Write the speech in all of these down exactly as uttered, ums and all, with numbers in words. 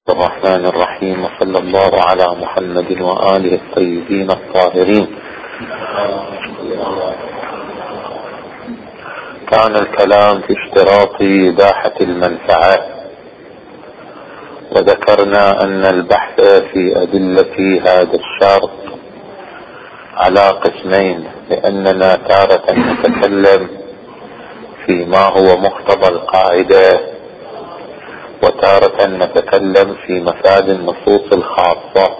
الرحمن الرحيم، وصلى الله على محمد وآله الطيبين الطاهرين. كان الكلام في اشتراط إباحة المنفعة، وذكرنا أن البحث في أدلة هذا الشرط على قسمين، لأننا تارة نتكلم فيما هو مقتضى القاعدة، وتارة نتكلم في مفاد النصوص الخاصة.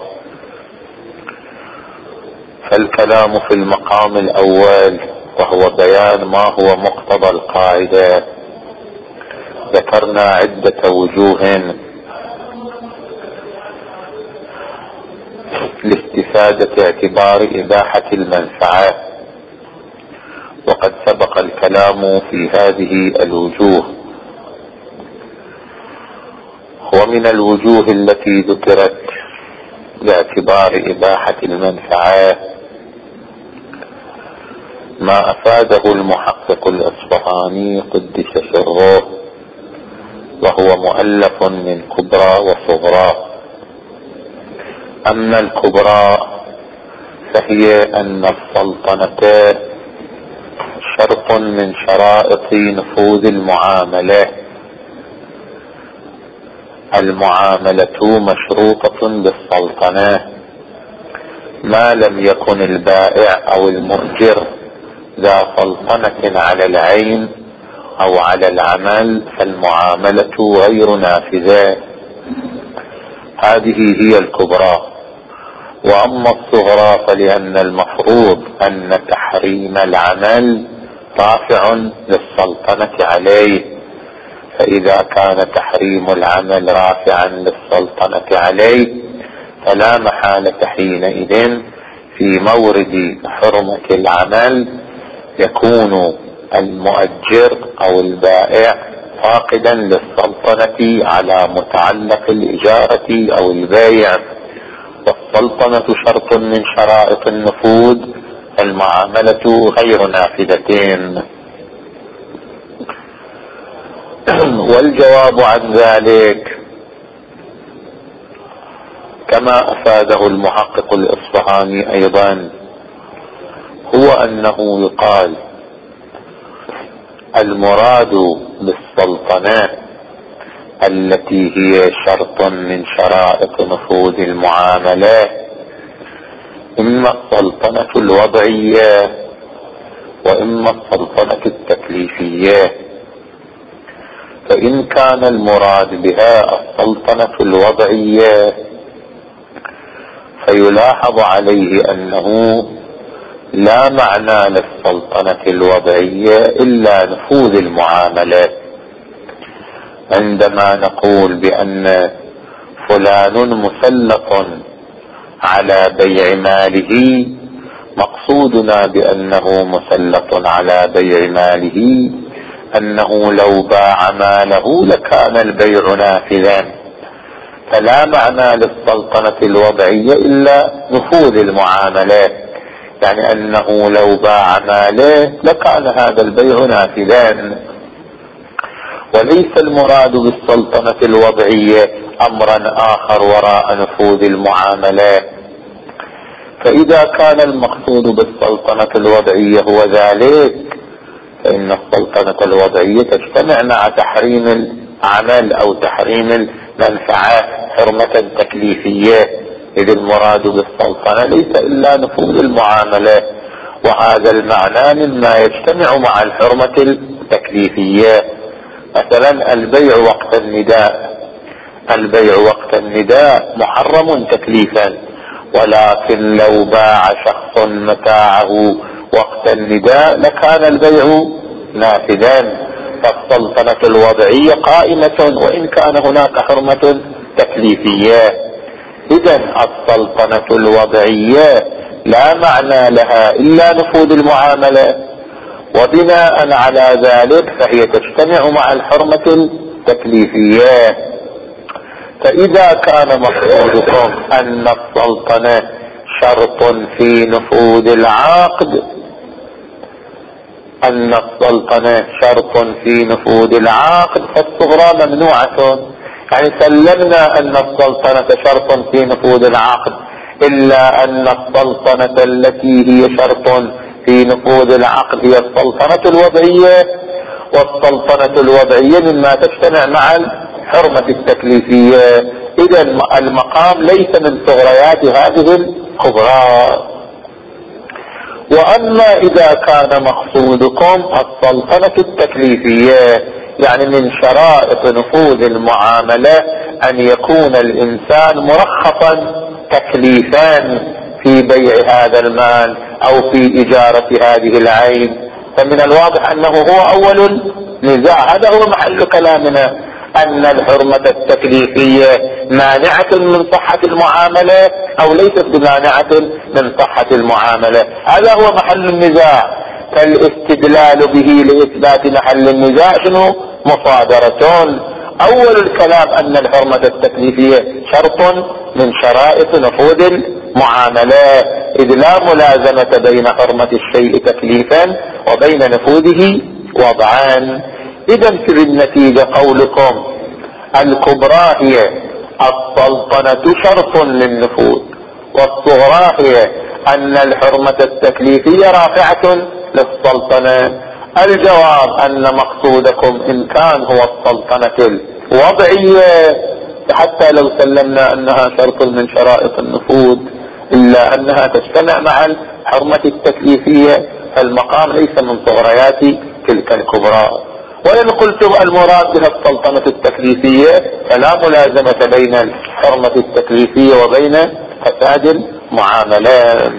فالكلام في المقام الأول وهو بيان ما هو مقتضى القاعدة، ذكرنا عدة وجوه لاستفادة اعتبار إباحة المنفعة، وقد سبق الكلام في هذه الوجوه. ومن الوجوه التي ذكرت باعتبار إباحة المنفعة ما أفاده المحقق الأصفهاني قدس سره، وهو مؤلف من كبرى وصغرى. أما الكبرى فهي أن السلطنة شرط من شرائط نفوذ المعاملة. المعاملة مشروطة بالسلطنة ما لم يكن البائع أو المؤجر ذا سلطنة على العين أو على العمل، فالمعاملة غير نافذة. هذه هي الكبرى. وأما الصغرى فلأن المفروض أن تحريم العمل رافع للسلطنة عليه، فإذا كان تحريم العمل رافعا للسلطنة عليه فلا محالة حينئذ في مورد حرمة العمل يكون المؤجر أو البائع فاقدا للسلطنة على متعلق الإجارة أو البيع، والسلطنة شرط من شرائط النفوذ، المعاملة غير نافذتين. والجواب عن ذلك كما أفاده المحقق الإصفهاني أيضا هو أنه يقال المراد بالسلطنة التي هي شرط من شرائط نفوذ المعاملة إما السلطنة الوضعية وإما السلطنة التكليفية. فإن كان المراد بها السلطنة الوضعية فيلاحظ عليه أنه لا معنى للسلطنة الوضعية إلا نفوذ المعاملة. عندما نقول بأن فلان مسلط على بيع ماله، مقصودنا بأنه مسلط على بيع ماله أنه لو باع ماله لكان البيع نافذا، فلا معنى للسلطنة الوضعية إلا نفوذ المعاملة، يعني أنه لو باع ماله لكان هذا البيع نافذا. وليس المراد بالسلطنة الوضعية أمرا آخر وراء نفوذ المعاملة. فإذا كان المقصود بالسلطنة الوضعية هو ذلك، فإن السلطنة الوضعية تجتمع مع تحريم العمل أو تحريم المنفعة حرمة تكليفية، إذ المراد بالسلطنة ليس إلا نفوذ المعاملة، وهذا المعنى مما يجتمع مع الحرمة التكليفية. مثلا البيع وقت النداء، البيع وقت النداء محرم تكليفا، ولكن لو باع شخص متاعه وقت النداء لكان البيع نافذا. فالسلطنة الوضعية قائمة وإن كان هناك حرمة تكليفية. إذن السلطنة الوضعية لا معنى لها إلا نفوذ المعاملة، وبناء على ذلك فهي تجتمع مع الحرمة التكليفية. فإذا كان مقصودكم أن السلطنة شرط في نفوذ العقد، أن السلطنة شرط في نفوذ العقد فالصغرى ممنوعة، يعني سلمنا أن السلطنة شرط في نفوذ العقد، إلا أن السلطنة التي هي شرط في نفوذ العقد هي السلطنة الوضعية، والسلطنة الوضعية مما تجتمع مع الحرمة التكليفية. إذا المقام ليس من صغريات هذه الكبرى. وأما إذا كان مقصودكم السلطنة التكليفية، يعني من شرائط نفوذ المعاملة أن يكون الإنسان مرخصا تكليفا في بيع هذا المال أو في إجارة هذه العين، فمن الواضح أنه هو أول نزاع. هذا هو محل كلامنا، أن الحرمة التكليفية مانعة من صحة المعاملة أو ليست بمانعة من صحة المعاملة. هذا هو محل النزاع. فالاستدلال به لإثبات محل النزاع شنو؟ مصادرة. أول الكلام أن الحرمة التكليفية شرط من شرائط نفوذ المعاملة، إذ لا ملازمة بين حرمة الشيء تكليفا وبين نفوذه وضعا. إذا في النتيجة قولكم الكبرى هي السلطنة شرط للنفوذ، والصغرى هي أن الحرمة التكليفية رافعة للسلطنة. الجواب أن مقصودكم إن كان هو السلطنة الوضعية، حتى لو سلمنا أنها شرط من شرائط النفوذ إلا أنها تجتمع مع الحرمة التكليفية، فالمقام ليس من صغريات تلك الكبرى. وإن قلتم المراد بها السلطنة التكليفية فلا ملازمة بين الحرمة التكليفية وبين فساد المعاملات.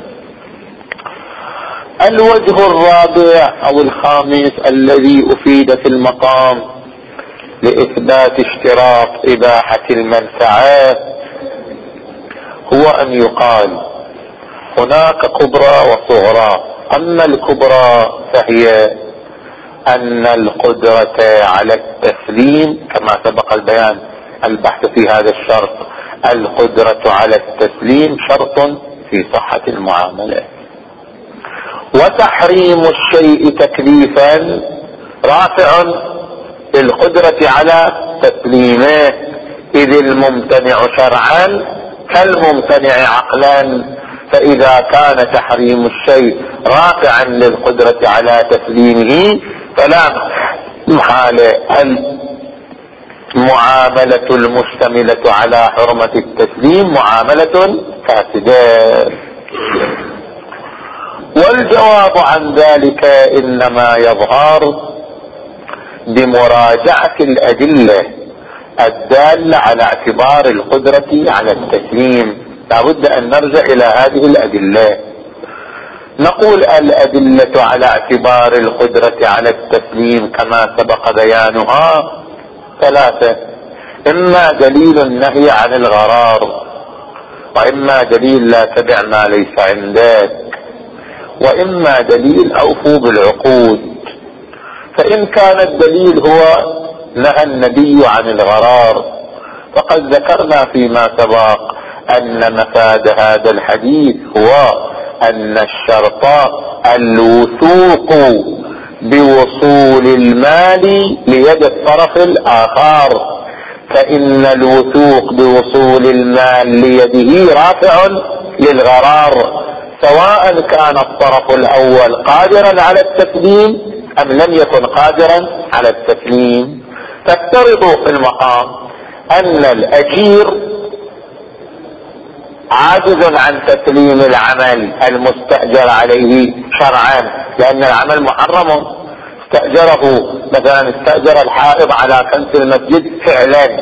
الوجه الرابع أو الخامس الذي أفيد في المقام لإثبات اشتراط إباحة المنفعة هو أن يقال هناك كبرى وصغرى. أما الكبرى فهي أن القدرة على التسليم كما سبق البيان البحث في هذا الشرط، القدرة على التسليم شرط في صحة المعاملة، وتحريم الشيء تكليفا رافع للقدرة على تسليمه، إذ الممتنع شرعا كالممتنع عقلا. فإذا كان تحريم الشيء رافعا للقدرة على تسليمه فلا محالة المعاملة المشتملة على حرمة التسليم معاملة فاسدة. والجواب عن ذلك إنما يظهر بمراجعة الأدلة الدالة على اعتبار القدرة على التسليم. لابد أن نرجع إلى هذه الأدلة. نقول الأدلة على اعتبار القدرة على التسليم كما سبق بيانها ثلاثة: إما دليل النهي عن الغرار، وإما دليل لا تبع ما ليس عندك، وإما دليل أوفوا بالعقود. فإن كان الدليل هو نهى النبي عن الغرار، فقد ذكرنا فيما سبق أن مفاد هذا الحديث هو أن الشرط الوثوق بوصول المال ليد الطرف الآخر، فإن الوثوق بوصول المال ليده رافع للغرار، سواء كان الطرف الأول قادرا على التسليم أم لم يكن قادرا على التسليم. تفترض في المقام أن الأجير عاجز عن تسليم العمل المستأجر عليه شرعا، لأن العمل محرم. استأجره مثلا، استأجر الحائض على كنس المسجد فعلا،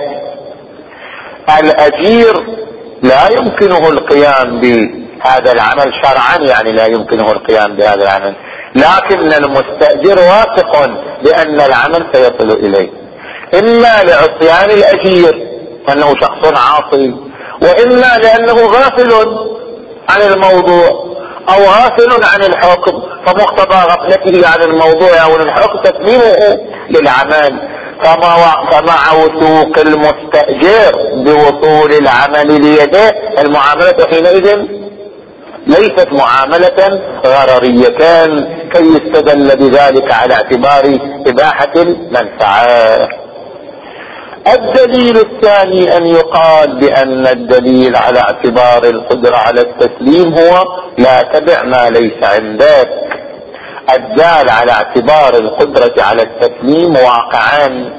الأجير لا يمكنه القيام بهذا العمل شرعا، يعني لا يمكنه القيام بهذا العمل، لكن المستأجر واثق بأن العمل سيصل إليه، إما لعصيان الأجير أنه شخص عاصي، وإما لأنه غافل عن الموضوع أو غافل عن الحكم، فمقتضى غفلته عن الموضوع أو الحكم تسليمه للعمل. فمع وثوق المستأجر بوصول العمل ليده المعاملة حينئذ ليست معاملة غررية، كي يستدل بذلك على اعتبار إباحة المنفعة. الدليل الثاني أن يقال بأن الدليل على اعتبار القدرة على التسليم هو لا تبع ما ليس عندك. الدال على اعتبار القدرة على التسليم واقعا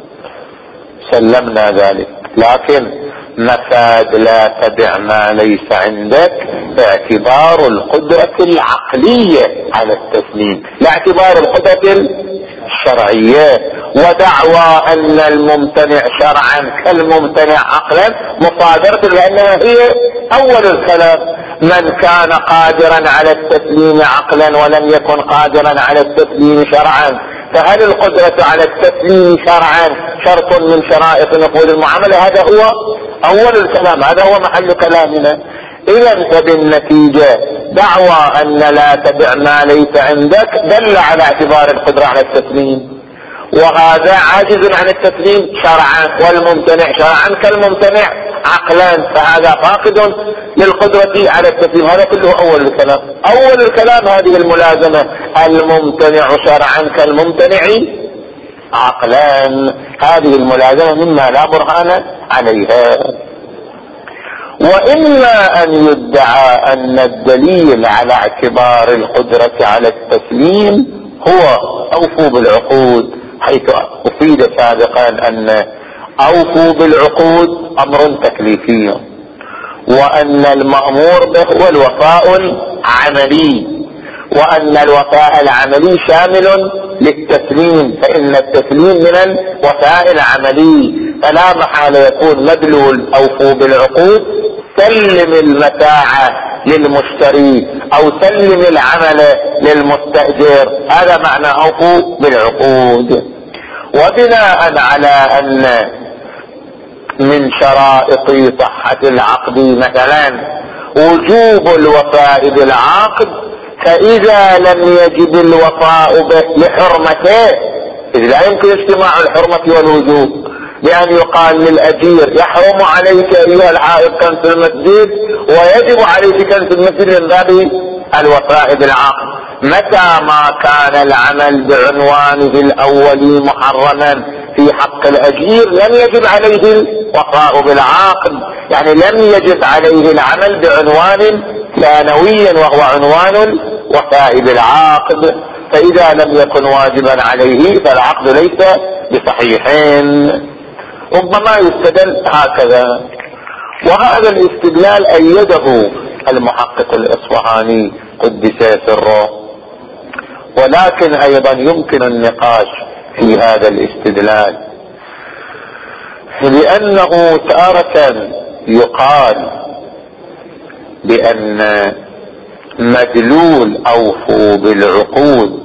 سلمنا ذلك، لكن مفاد لا تبع ما ليس عندك باعتبار القدرة العقلية على التسليم لا اعتبار القدرة الشرعية. ودعوى أن الممتنع شرعا كالممتنع عقلا مصادرة، لأنها هي أول الكلام. من كان قادرا على التسليم عقلا ولم يكن قادرا على التسليم شرعا، فهل القدرة على التسليم شرعا شرط من شرائط نفوذ المعاملة؟ هذا هو أول الكلام، هذا هو محل كلامنا. إذا فبالنتيجة دعوى أن لا تبع ما ليس عندك دل على اعتبار القدرة على التسليم، وهذا عاجز عن التسليم شرعا، والممتنع شرعا كالممتنع عقلا، فهذا فاقد للقدرة على التسليم. هذا كله أول الكلام. أول الكلام هذه الملازمة، الممتنع شرعا كالممتنع عقلا، هذه الملازمة مما لا برهان عليها. وإما أن يدعى أن الدليل على اعتبار القدرة على التسليم هو أوفوا بالعقود، حيث أفيد سابقا أن أوفوا بالعقود أمر تكليفي، وأن المأمور به هو الوفاء العملي، وأن الوفاء العملي شامل للتسليم، فإن التسليم من الوفاء العملي، فلا محالة يكون مدلول أوفوا بالعقود سلم المتاع للمشتري أو سلم العمل للمستأجر، هذا معنى أوفوا بالعقود. وبناء على أن من شرائط صحة العقد مثلا وجوب الوفاء بالعقد، فإذا لم يجب الوفاء به لحرمته، إذ لا يمكن اجتماع الحرمة والوجوب، بأن يقال للأجير يحرم عليك أيها الحائط كنس المسجد ويجب عليك كنس المسجد من باب الوفاء بالعقد. متى ما كان العمل بعنوانه الأولي محرما في حق الأجير لم يجب عليه الوفاء بالعقد، يعني لم يجب عليه العمل بعنوان ثانويا وهو عنوان الوفاء بالعقد، فإذا لم يكن واجبا عليه فالعقد ليس بصحيحين. ربما يستدل هكذا، وهذا الاستدلال أيده المحقق الإصفهاني قدس سره، ولكن أيضا يمكن النقاش في هذا الاستدلال، لأنه تارة يقال بأن مدلول أوفوا بالعقود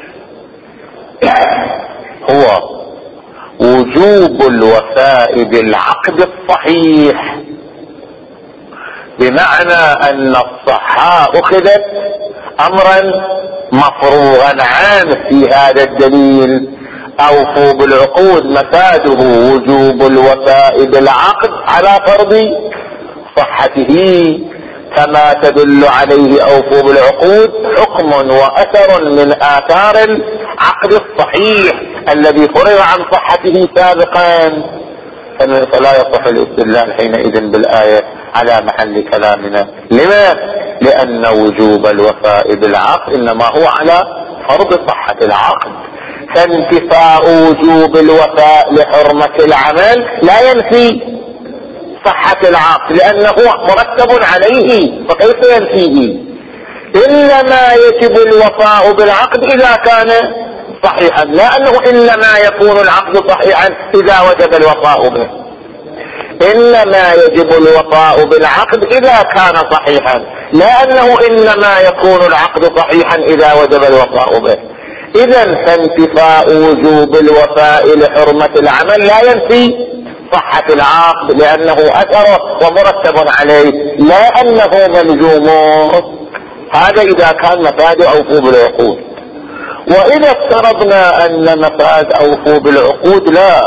هو وجوب الوفاء بالعقد الصحيح، بمعنى أن الصحة أخذت أمرا مفروغا عنه في هذا الدليل. أوفوا بالعقود مفاده وجوب الوفاء بالعقد على فرض صحته، كما تدل عليه أوفوا بالعقود حكم وأثر من آثار العقد الصحيح الذي فرض عن صحته سابقا، فلا يصح الاستدلال حينئذ بالآية على محل كلامنا. لما؟ لأن وجوب الوفاء بالعقد إنما هو على فرض صحة العقد، فانتفاء وجوب الوفاء لحرمة العمل لا ينفي صحة العقد لأنه مرتب عليه، فكيف ينفيه؟ إنما يجب الوفاء بالعقد إذا كان صحيحا، لا أنه إنما يكون العقد صحيحا إذا وجب الوفاء به، إنما يجب الوفاء بالعقد إذا كان صحيحا، لا أنه إنما يكون العقد صحيحا إذا وجب الوفاء به. إذا فانتفاء وجوب الوفاء لحرمة العمل لا ينفي صحة العقد لأنه أثر ومرتب عليه، لا أنه ملزوم. هذا إذا كان مفاد أوفوا بالعقود. وإذا افترضنا أن مفاد أوفوا بالعقود لا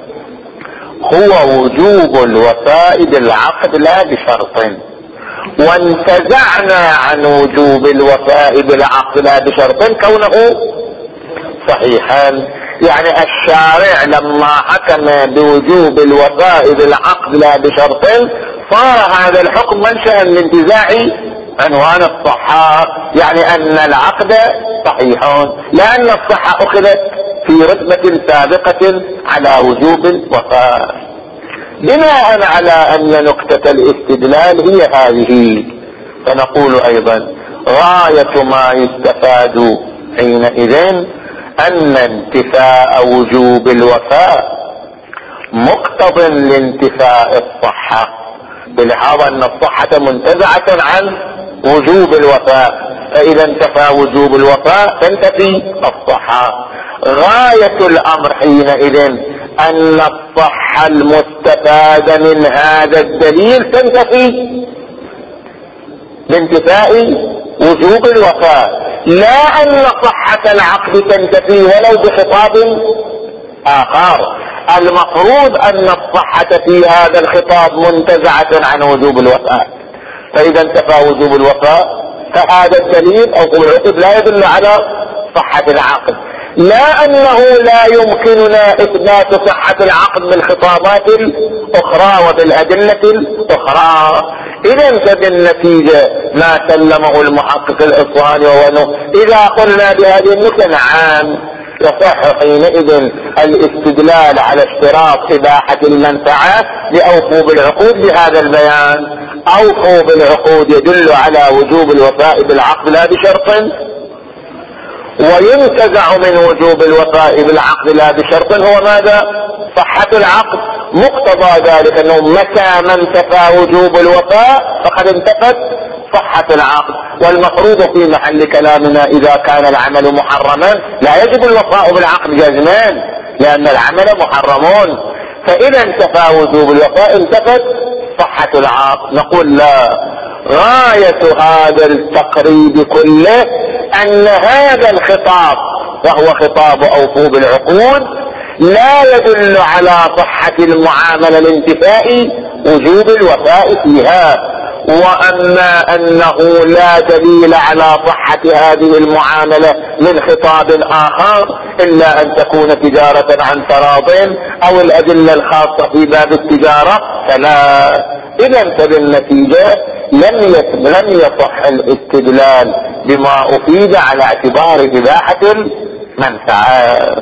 هو وجوب الوفاء بالعقد لا بشرط، وانتزعنا عن وجوب الوفاء بالعقد لا بشرط كونه صحيحا، يعني الشارع لما حكم بوجوب الوفاء بالعقد لا بشرط صار هذا الحكم منشأ لانتزاع عنوان الصحة، يعني ان العقد صحيح لان الصحة اخذت في رتبة سابقة على وجوب الوفاء. بناء على ان نكتة الاستدلال هي هذه، فنقول ايضا غاية ما يستفاد حينئذ ان انتفاء وجوب الوفاء مقتض لانتفاء الصحة، بلحاظ ان الصحة منتزعة عن وجوب الوفاء، فاذا انتفى وجوب الوفاء تنتفي الصحة. غاية الامر حينئذ ان الصحة المستفادة من هذا الدليل تنتفي بانتفاء وجوب الوفاء، لا ان صحة العقد تنتفي ولو بخطاب اخر. المفروض ان الصحة في هذا الخطاب منتزعة عن وجوب الوفاء، فاذا انتفى وجوب الوفاء فهذا الدليل او العقد لا يدل على صحة العقد، لا انه لا يمكننا اثبات صحة العقد بالخطابات الاخرى وبالادلة الاخرى. اذا فبالنتيجة ما سلمه المحقق الاصفهاني وهو اذا قلنا بهذه النكتة نعم يصح حينئذ الاستدلال على اشتراط اباحة المنفعة لأوفوا بالعقود بهذا البيان. اوفوا بالعقود يدل على وجوب الوفاء بالعقد لا بشرط، وينتزع من وجوب الوفاء بالعقد لا بشرط هو ماذا؟ صحة العقد. مقتضى ذلك انه متى ما انتفى وجوب الوفاء فقد انتفت صحة العقد، والمفروض في محل كلامنا اذا كان العمل محرما لا يجب الوفاء بالعقد جزمان لان العمل محرمون، فاذا انتفى وجوب الوفاء انتفت صحة العقد. نقول لا، غاية هذا التقريب كله ان هذا الخطاب وهو خطاب اوفوا بالعقود لا يدل على صحة المعاملة لانتفاء وجوب الوفاء فيها، واما انه لا دليل على صحة هذه المعاملة من خطاب اخر الا ان تكون تجارة عن تراض او الادلة الخاصة في باب التجارة فلا. اذا فبالنتيجة لم لم يصح الاستدلال بما افيد على اعتبار اباحة المنفعة.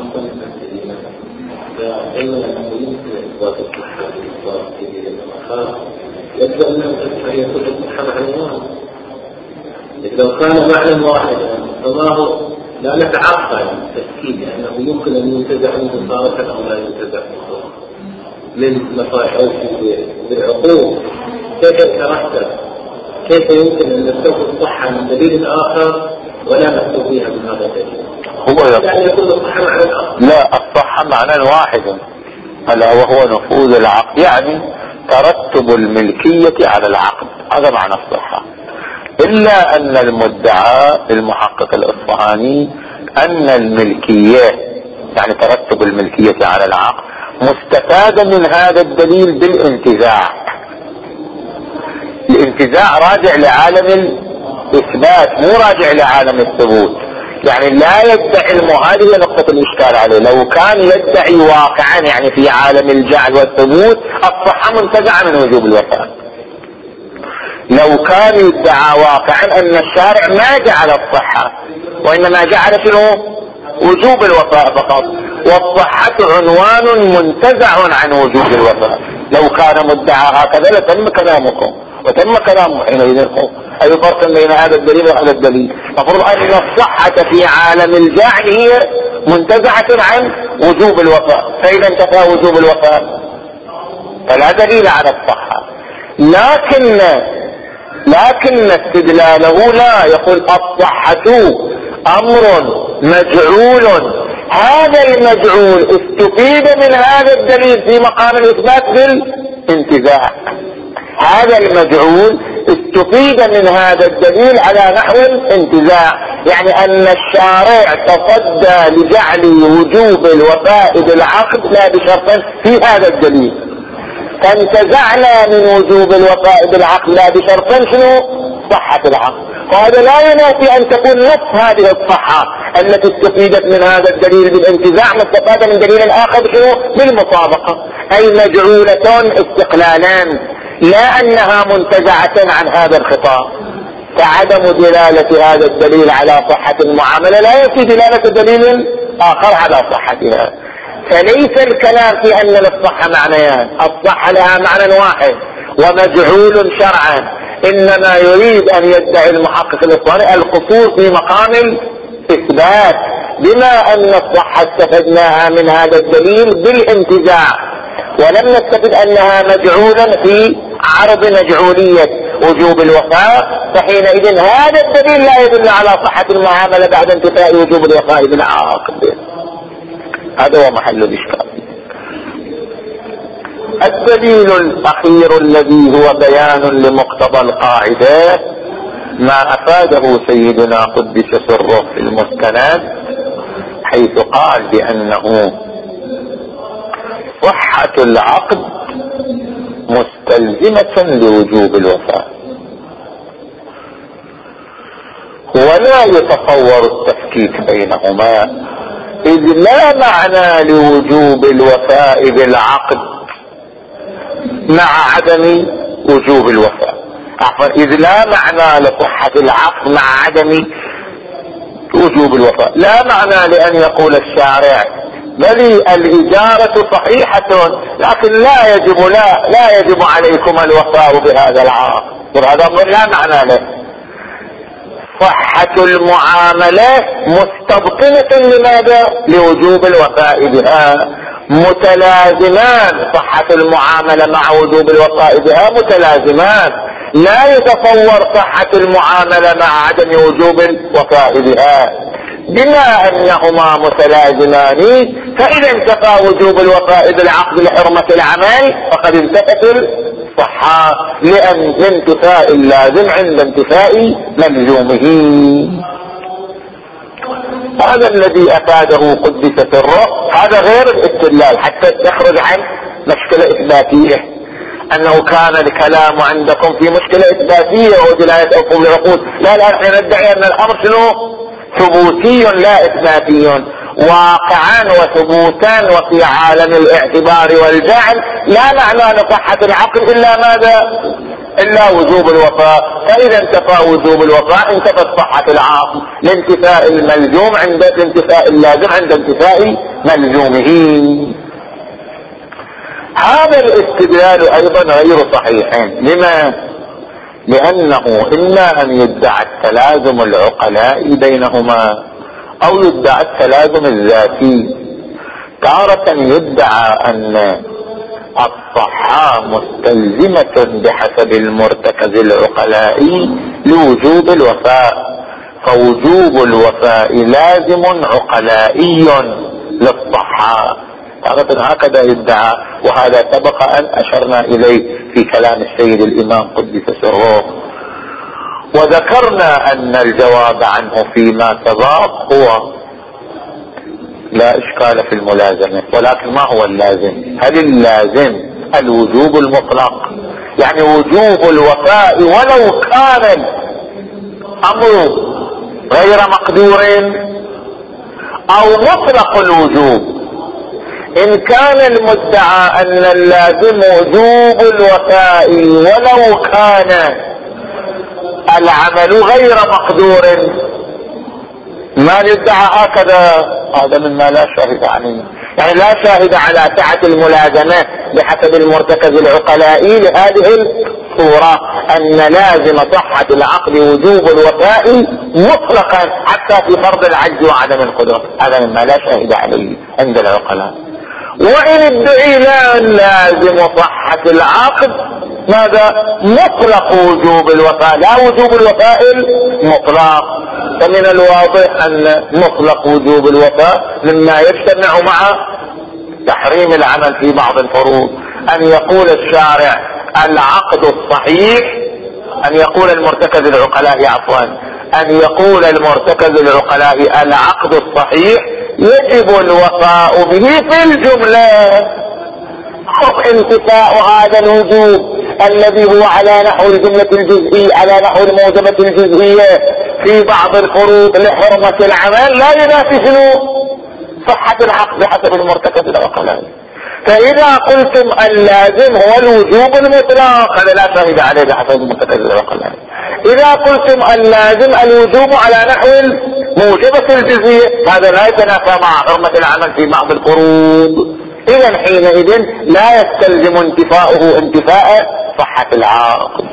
يبدو أن يكون الصحة معنوان، لو كان معنى واحدا فما هو لا نتعقل تفكير لأنه يمكن أن ينتزع منه صارة أو لا ينتزع من مصالح أو بالعقول. كيف يترتب؟ كيف يمكن أن نستوفي الصحة من دليل آخر ولا نستوفيها من هذا الدليل؟ هو يعني يكون الصحة معنى آخر. لا، الصحة معنى واحد ألا وهو نفوذ العقد، يعني ترتب الملكية على العقد، هذا معنى الصحة. إلا أن المدعى المحقق الإصفهاني أن الملكية يعني ترتب الملكية على العقد مستفادة من هذا الدليل بالانتزاع. الانتزاع راجع لعالم الإثبات مو راجع لعالم الثبوت، يعني لا يدعي المهاجر نقطة الإشكال عليه. لو كان يدعي واقعا يعني في عالم الجعل والثبوت الصحة منتزعة من وجوب الوفاء. لو كان يدعى واقعا أن الشارع ما جعل الصحة وإنما جعل شنو؟ وجوب الوفاء فقط، والصحة عنوان منتزع عن وجوب الوفاء. لو كان مدعى هكذا لتم كلامكم وتم كلامه حينئذ. أي فرق بين هذا الدليل وهذا الدليل؟ المفروض أن الصحة في عالم الجعل هي منتزعة عن وجوب الوفاء، فإذا انتفى وجوب الوفاء فلا دليل على الصحة. لكن لكن استدلاله لا، يقول الصحة أمر مجعول، هذا المجعول استفيد من هذا الدليل في مقام الإثبات بالانتزاع. هذا المجعول استفيد من هذا الدليل على نحو الانتزاع، يعني أن الشارع تصدى لجعل وجوب الوفاء بالعقد لا بشرط في هذا الدليل، فانتزعنا من وجوب الوفاء بالعقد لا بشرط شنو؟ صحة العقد، وهذا لا ينافي أن تكون نفس هذه الصحة التي استفيدت من هذا الدليل بالانتزاع مستفادة من دليل آخر شنو؟ بالمطابقة، أي مجعولة استقلالا، لا أنها منتزعة عن هذا الخطاب. فعدم دلالة هذا الدليل على صحة المعاملة لا يفي دلالة دليل آخر على صحتها. فليس الكلام في أن للصحة معنيان، الصحة لها معنى واحد ومجعول شرعا، إنما يريد أن يدعي المحقق الإصطلاحي القصور في مقام الإثبات، بما أن الصحة استفدناها من هذا الدليل بالانتزاع، ولم نستفد أنها مجعولا في عرض مجعولية وجوب الوفاء، فحينئذ هذا الدليل لا يدل على صحة المعاملة بعد انتفاء وجوب الوفاء بالعقد. هذا هو محل الإشكال. الدليل الأخير الذي هو بيان لمقتضى القاعدة ما أفاده سيدنا قدس سره في المستند، حيث قال بأنه صحة العقد مستلزمة لوجوب الوفاء، ولا يتصور التفكيك بينهما، إذ لا معنى لوجوب الوفاء بالعقد مع عدم وجوب الوفاء، إذ لا معنى لصحة العقد مع عدم وجوب الوفاء، لا معنى لأن يقول الشارع بل الإجارة صحيحة لكن لا يجب لا لا يجب عليكم الوفاء بهذا العقد، وهذا أمر لا معنى له. صحة المعاملة مستبطنة لماذا؟ لوجوب الوفاء بها، متلازمان، صحة المعاملة مع وجوب الوفاء بها متلازمان، لا يتصور صحة المعاملة مع عدم وجوب الوفاء بها، بما أنهما متلازمان فإذا انتفى وجوب الوفاء بالعقد لحرمة العمل فقد انتفت الصحة، لأن انتفاء اللازم عند انتفاء ملزومه. هذا الذي أفاده قدس سره، هذا غير الاستدلال حتى تخرج عن مشكلة إثباتية، أنه كان الكلام عندكم في مشكلة إثباتية ودلاية أفهم العقود، لا لا احنا ندعي أن الأمر شنو؟ ثبوتي لا إثباتي، واقعا وثبوتا وفي عالم الاعتبار والجعل، لا معنى لصحة العقد إلا ماذا؟ إلا وجوب الوفاء، فإذا انتفى وجوب الوفاء انتفت صحة العقد لانتفاء الملزوم عند انتفاء اللازم عند انتفاء ملزومه. هذا الاستدلال أيضا غير صحيح. لما؟ لأنه إما أن يدعى التلازم العقلاء بينهما أو يدعى التلازم الذاتي. تارة يدعى أن الصحة مستلزمة بحسب المرتكز العقلائي لوجوب الوفاء، فوجوب الوفاء لازم عقلائي للصحة، تارة هكذا يدعى، وهذا سبق أن أشرنا إليه في كلام السيد الإمام قدس سره، وذكرنا أن الجواب عنه فيما سبق هو لا إشكال في الملازمة، ولكن ما هو اللازم؟ هل اللازم الوجوب المطلق، يعني وجوب الوفاء ولو كان الأمر غير مقدور، أو مطلق الوجوب؟ إن كان المدعى أن اللازم وجوب الوفاء ولو كان العمل غير مقدور، ما يدعى هكذا، هذا مما لا شاهد عليه، يعني لا شاهد على سعة الملازمة بحسب المرتكز العقلائي لهذه الصورة، أن لازم صحة العقد وجوب الوفاء مطلقا حتى في فرض العجز وعدم القدرة، هذا مما لا شاهد عليه عند العقلاء. وإن ادعي لا لازم صحة العقد ماذا؟ مطلق وجوب الوفاء، لا وجوب الوفاء المطلق، فمن الواضح أن مطلق وجوب الوفاء مما يجتمع مع تحريم العمل في بعض الفروض. أن يقول الشارع العقد الصحيح، أن يقول المرتكز العقلاء عفوا أن يقول المرتكز العقلاء العقد الصحيح يجب الوفاء به في الجملة، خف انتفاء هذا الوجوب الذي هو على نحو الجملة الجزئية، على نحو الموجبة الجزئية في بعض الفروض لحرمة العمل، لا ينافي صحة العقد بحسب المرتكب العقلاء. فإذا قلتم اللازم هو الوجوب المطلق هذا لا شاهد عليه بحسب المرتكب العقلاء. إذا قلتم اللازم الوجوب على نحو الموجبة الجزئية هذا لا يتنافى مع حرمة العمل في بعض الفروض. إذا حينئذ لا يستلزم انتفاؤه انتفاء صحة العقد.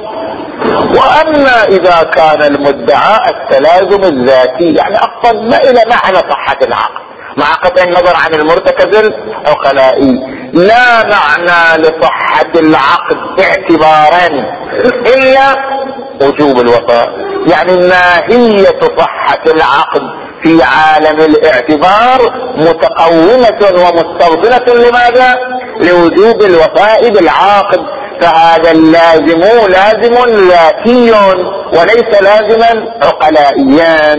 وأما إذا كان المدعى التلازم الذاتي يعني أصلا ما إلى معنى صحة العقد مع قطع النظر عن المرتكز العقلائي، لا معنى لصحة العقد اعتبارا إلا وجوب الوفاء. يعني ماهية صحة العقد في عالم الاعتبار متقومة ومستوطنة لماذا؟ لوجوب الوفاء بالعاقد. فهذا اللازم لازم ذاتي وليس لازما عقلائيا.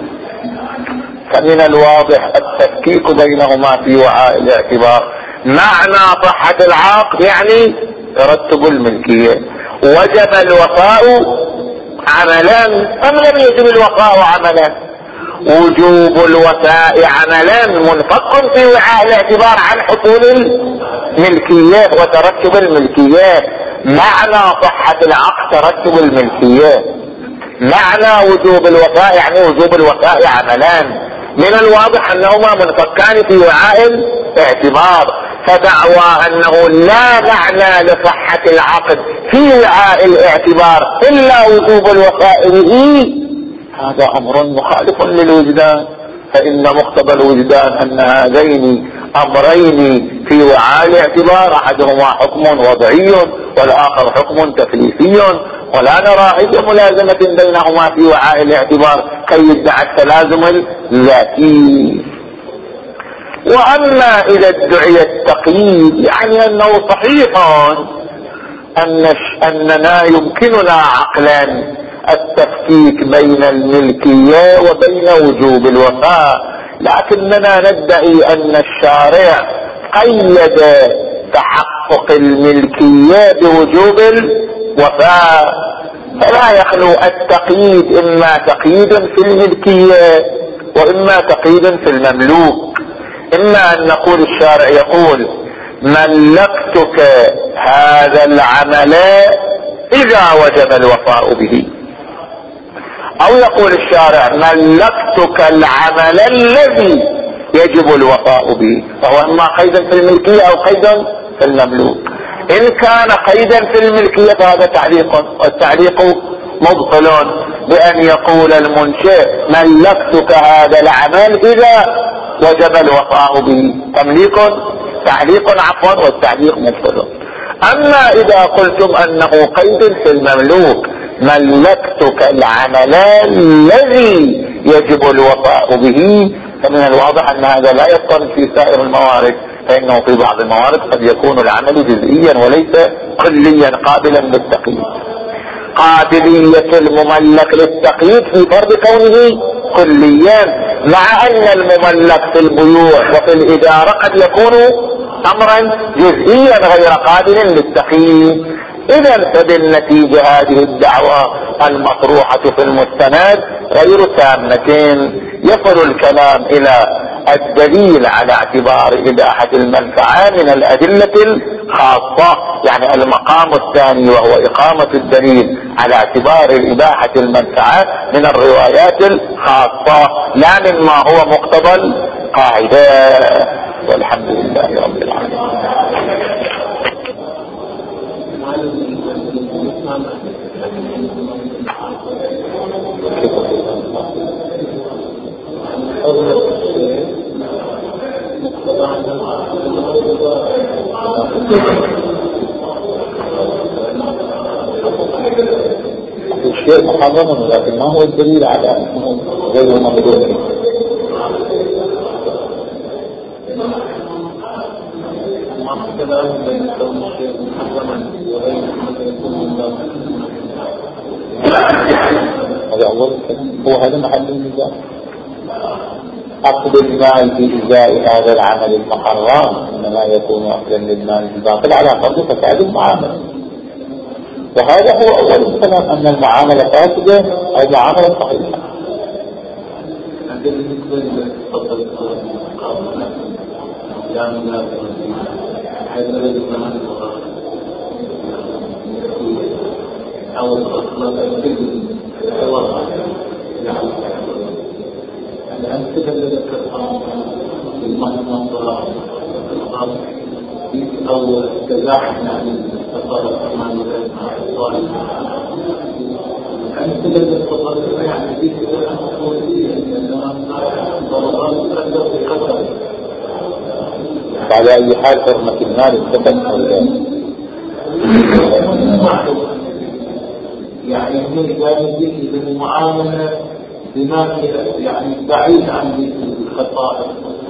فمن الواضح التفكيك بينهما في وعاء الاعتبار. معنى صحة العقد يعني ترتب الملكية، وجب الوفاء عملا أم لم يجب الوفاء عملا؟ وجوب الوفاء عملا منفك في وعاء الاعتبار عن حصول الملكية وترتب الملكية. معنى صحة العقد ترتب الملكية، معنى وجوب الوفاء يعني وجوب الوفاء عملان. من الواضح انهما منفكان في وعاء الاعتبار. فدعوى انه لا معنى لصحة العقد في وعاء الاعتبار الا وجوب الوفاء به هذا امر مخالف للوجدان. فان مقتضى الوجدان ان هذين امرين في وعاء الاعتبار احدهما حكم وضعي والاخر حكم تكليفي، ولا نرى اي ملازمة بينهما في وعاء الاعتبار كي يدعى التلازم الذاتي. واما اذا ادعي التقييد يعني انه صحيح ان اننا يمكننا عقلا التفكيك بين الملكية وبين وجوب الوفاء، لكننا ندعي ان الشارع قيد تحقق الملكية بوجوب الوفاء. فلا يخلو التقييد اما تقييد في الملكية واما تقييد في المملوك. اما ان نقول الشارع يقول ملكتك هذا العمل اذا وجب الوفاء به، او يقول الشارع ملكتك العمل الذي يجب الوفاء به، فهو اما قيدا في الملكية او قيدا في المملوك. ان كان قيدا في الملكية فهذا تعليق، والتعليق مبطل بان يقول المنشئ ملكتك هذا العمل اذا وجب الوفاء به، تمليك تعليق عفوا والتعليق مبطل. اما اذا قلتم انه قيد في المملوك ملكتك العمل الذي يجب الوفاء به، فمن الواضح ان هذا لا يضطرد في سائر الموارد، فانه في بعض الموارد قد يكون العمل جزئيا وليس كليا قابلا للتقييد. قابلية المملك للتقييد في فرض كونه كليا، مع ان المملك في البيوع وفي الادارة قد يكون امرا جزئيا غير قابل للتقييد. اذا فبالنتيجة هذه الدعوة المطروحة في المستند غير تامة. يصل الكلام الى الدليل على اعتبار اباحة المنفعة من الادلة الخاصة، يعني المقام الثاني وهو اقامة الدليل على اعتبار اباحة المنفعة من الروايات الخاصة لا مما هو مقتضى القاعدة. والحمد لله رب العالمين. الشيء محرم لكن ما هو الدليل على انه غير مقدور. هذا أول الكلام، هو هذا محل النزاع. أخذ المال في إزاء هذا العمل المحرم إنما يكون أخذا للمال الباطل على فرض فساد المعاملة. وهذا هو أول الكلام، أن المعاملة فاسدة أو معاملة صحيحة. بالنسبة للفضل القابلة يعني لا هذا الذي كمان أو الأصل في الوضع يعني الأمثلة التي ذكرتها في المنطقة أو تزاحم يعني التصرف مع الطالب الأمثلة التي تفضلتها يعني في كثير أمثلة لأنها ضربات تقدر في خطر. على أي حال حرمة المال الثمن يعني هي جانب بالمعاملة بما يعني بعيد عن الخطائر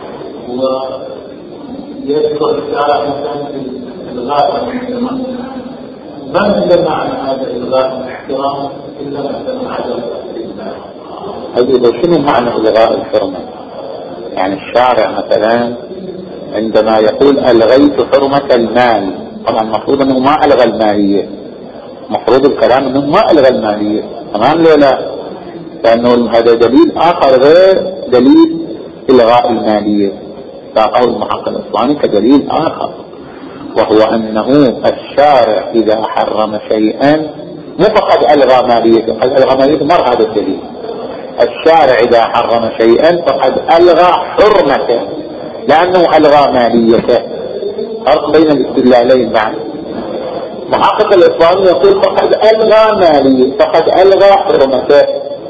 ويذكر الشارع مثلا في الغاء المجتمع ما عندنا معنى هذا الغاء الاحترام إلا مثلا عدم هذا شنو معنى إلغاء الحرمة؟ يعني الشارع مثلا عندما يقول ألغيت حرمة المال، طبعا المفروض أنه ما ألغى المالية، مفروض الكلام أنه ما ألغى المالية، تمام ليه لا؟ لأنه هذا دليل آخر غير دليل إلغاء المالية، ساقه المحقق الإسلامي كدليل آخر، وهو أنه الشارع إذا حرم شيئا مو فقد ألغى ماليته، قد ألغى ماليته مر هذا الدليل. الشارع إذا حرم شيئا فقد ألغى حرمته لأنه ألغى ماليته. فرق بين الاستدلالين معا. محقق الإسلامي يقول فقد ألغى ماليته، فقد ألغى حرمته.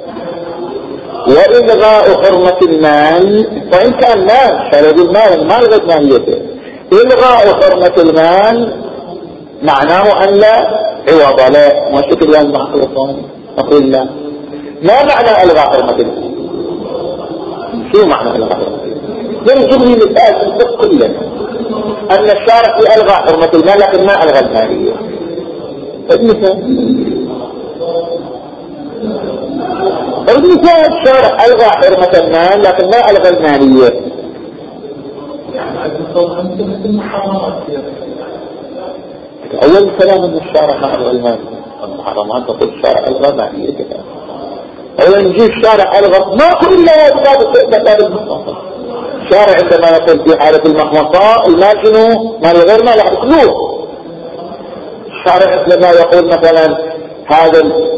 وإلغاء حرمة المال وإن كان مال شرد المال ما ألغى ماليته، إلغاء حرمة المال معناه أن لا عوض له. ما شكل يعني محقق الإسلامي نقول لا، ما معنى ألغى حرمة المال؟ شو معنى ألغى حرمة المال؟ نرجم لي مثال في الفقه كله أن الشارع ألغى حرمة المال لكن ما ألغى المالية. المثال المثال الشارع ألغى حرمة المال لكن ما ألغى المالية. أول كلام أن الشارع ما ألغى المال، المحرمات تقول الشارع ألغى مالية. أولا نجيب الشارع ألغى ما كل إلا واجبات المخمصة. الشارع عندما يقول في حالة المخمصة المال شنو؟ مال غير مال يأكلوه. الشارع عندما يقول مثلا هذا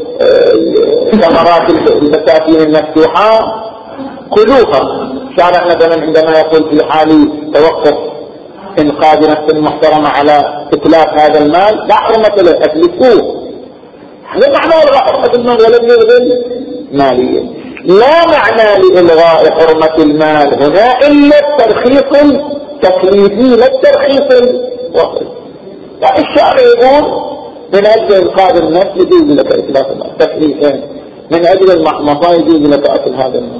ثمرات البساتين المفتوحة كلوها. الشارع مثلا عندما يقول في حال توقف انقاذ نفس محترمة على اتلاف هذا المال لا حرمة له اتلفوه. هذا معنى الغاء حرمة المال ولم يلغي مالية. لا معنى لإلغاء حرمة المال هنا إلا الترخيص التكليفي لا الترخيص الوصفي. يعني الشارع يقول من أجل إنقاذ النفس يجوز لك إتلاف المال تكليفين، من أجل المحمصة يجوز لك أكل هذا المال.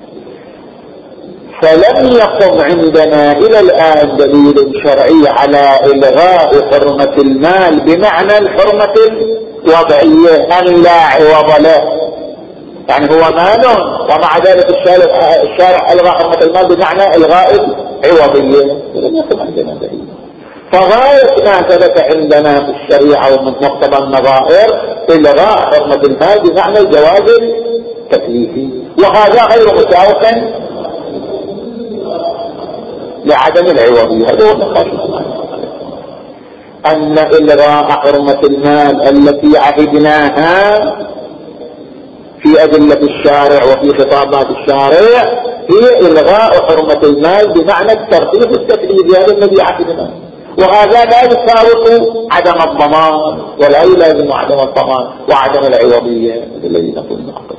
فلم يقم عندنا إلى الآن دليل شرعي على إلغاء حرمة المال بمعنى الحرمة الوضعية أن لا عوض له، يعني هو مال ومع ذلك الشارع, الشارع ألغى حرمة المال بمعنى إلغاء العوضية. لم يقم عندنا دليل. فغاية ما ثبت عندنا في الشريعة ومن مقتضى النظائر إلغاء حرمة المال بمعنى الجواز التكليفي، وهذا غير مساوق لعدم العوضية. هذا هو النقاش. أن إلغاء حرمة المال التي عهدناها في أدلة الشارع وفي خطابات الشارع هي إلغاء حرمة المال بمعنى الترتيب التكليفي، هذا الذي عهدناه، وهذا لا يساوق عدم الضمان ولا يلازم عدم الضمان وعدم العوضية الذي نقول معه.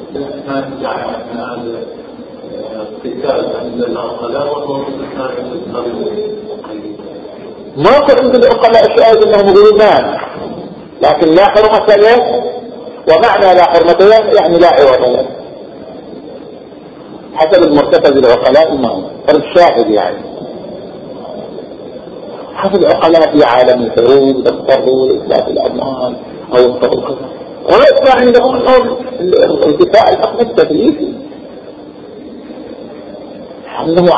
ما عند العقلاء الشاهد انهم يقولون مال لكن لا حرمة له، ومعنى لا حرمة له يعني لا عوض له حسب المرتكز العقلاء المعنى الشاهد. يعني حسب العقلاء في عالم الحروب اضطروا لإثبات الأموال أو اضطروا كذا، وليس عندهم انتفاع الحكم التكليفي، أنه